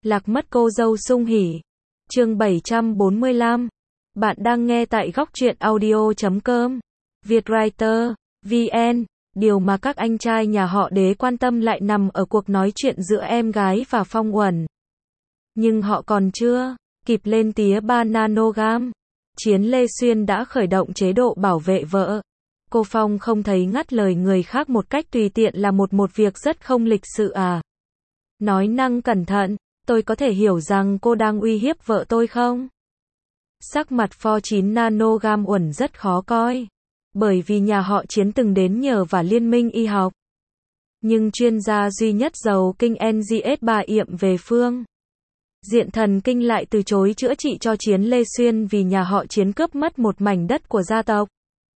Lạc mất cô dâu sung hỉ. Chương 745. Bạn đang nghe tại góc truyện audio.com. Vietwriter, VN. Điều mà các anh trai nhà họ Đế quan tâm lại nằm ở cuộc nói chuyện giữa em gái và Phong Uẩn. Nhưng họ còn chưa kịp lên tía 3 nanogam. Chiến Lê Xuyên đã khởi động chế độ bảo vệ vợ. Cô Phong không thấy ngắt lời người khác một cách tùy tiện là một việc rất không lịch sự à? Nói năng cẩn thận, tôi có thể hiểu rằng cô đang uy hiếp vợ tôi không? Sắc mặt pho 9 nanogam Uẩn rất khó coi. Bởi vì nhà họ Chiến từng đến nhờ và Liên minh y học. Nhưng chuyên gia duy nhất giàu kinh NGS3 yệm về phương diện thần kinh lại từ chối chữa trị cho Chiến Lê Xuyên vì nhà họ Chiến cướp mất một mảnh đất của gia tộc.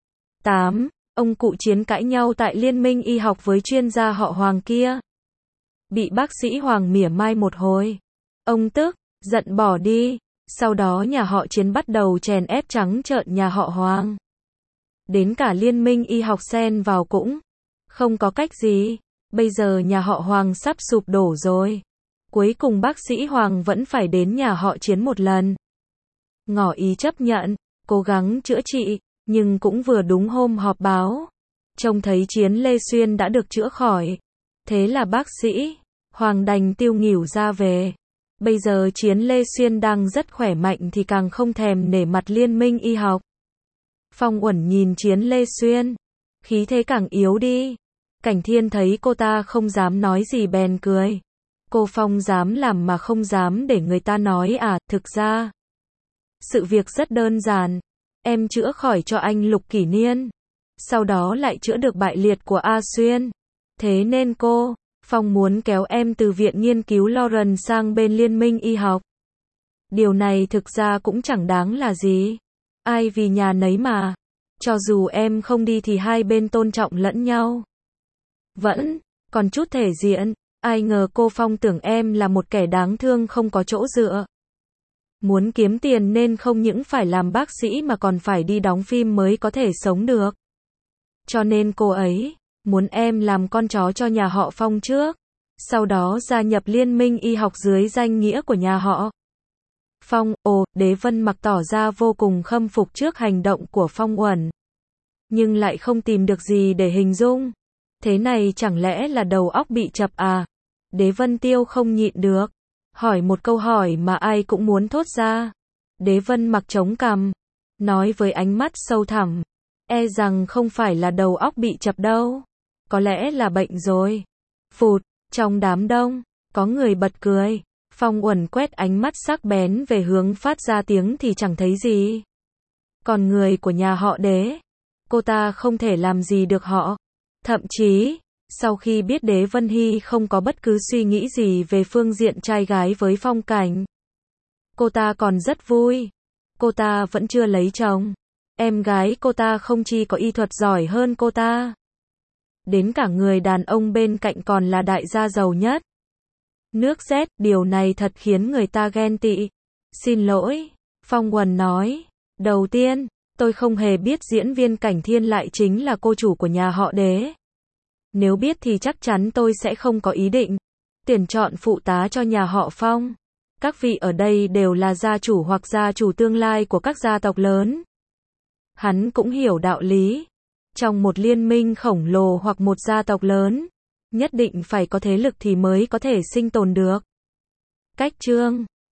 8. Ông cụ Chiến cãi nhau tại Liên minh y học với chuyên gia họ Hoàng kia. Bị bác sĩ Hoàng mỉa mai một hồi. Ông tức, giận bỏ đi. Sau đó nhà họ Chiến bắt đầu chèn ép trắng trợn nhà họ Hoàng. Đến cả Liên minh y học xen vào cũng không có cách gì. Bây giờ nhà họ Hoàng sắp sụp đổ rồi. Cuối cùng bác sĩ Hoàng vẫn phải đến nhà họ Chiến một lần. Ngỏ ý chấp nhận, cố gắng chữa trị, nhưng cũng vừa đúng hôm họp báo. Trông thấy Chiến Lê Xuyên đã được chữa khỏi. Thế là bác sĩ Hoàng đành tiêu nghỉu ra về. Bây giờ Chiến Lê Xuyên đang rất khỏe mạnh thì càng không thèm nể mặt Liên minh y học. Phong Uẩn nhìn Chiến Lê Xuyên, khí thế càng yếu đi. Cảnh Thiên thấy cô ta không dám nói gì bèn cười. Cô Phong dám làm mà không dám để người ta nói à? Thực ra sự việc rất đơn giản. Em chữa khỏi cho anh Lục Kỷ Niên, sau đó lại chữa được bại liệt của A Xuyên. Thế nên cô Phong muốn kéo em từ viện nghiên cứu Lawrence sang bên Liên minh y học. Điều này thực ra cũng chẳng đáng là gì. Ai vì nhà nấy mà. Cho dù em không đi thì hai bên tôn trọng lẫn nhau. Vẫn còn chút thể diện. Ai ngờ cô Phong tưởng em là một kẻ đáng thương không có chỗ dựa. Muốn kiếm tiền nên không những phải làm bác sĩ mà còn phải đi đóng phim mới có thể sống được. Cho nên cô ấy muốn em làm con chó cho nhà họ Phong trước, sau đó gia nhập Liên minh y học dưới danh nghĩa của nhà họ Phong. Đế Vân Mặc tỏ ra vô cùng khâm phục trước hành động của Phong Uẩn, nhưng lại không tìm được gì để hình dung. Thế này chẳng lẽ là đầu óc bị chập à? Đế Vân Tiêu không nhịn được, hỏi một câu hỏi mà ai cũng muốn thốt ra. Đế Vân Mặc chống cằm, nói với ánh mắt sâu thẳm, e rằng không phải là đầu óc bị chập đâu, có lẽ là bệnh rồi. Phụt, trong đám đông, có người bật cười. Phong Uẩn quét ánh mắt sắc bén về hướng phát ra tiếng thì chẳng thấy gì. Còn người của nhà họ Đế, cô ta không thể làm gì được họ. Thậm chí, sau khi biết Đế Vân Hy không có bất cứ suy nghĩ gì về phương diện trai gái với Phong Cảnh, cô ta còn rất vui. Cô ta vẫn chưa lấy chồng. Em gái cô ta không chỉ có y thuật giỏi hơn cô ta, đến cả người đàn ông bên cạnh còn là đại gia giàu nhất nước Z. Điều này thật khiến người ta ghen tị. Xin lỗi, Phong Uẩn nói. Đầu tiên, tôi không hề biết diễn viên Cảnh Thiên lại chính là cô chủ của nhà họ Đế. Nếu biết thì chắc chắn tôi sẽ không có ý định tuyển chọn phụ tá cho nhà họ Phong. Các vị ở đây đều là gia chủ hoặc gia chủ tương lai của các gia tộc lớn. Hắn cũng hiểu đạo lý. Trong một liên minh khổng lồ hoặc một gia tộc lớn, nhất định phải có thế lực thì mới có thể sinh tồn được. Cách chương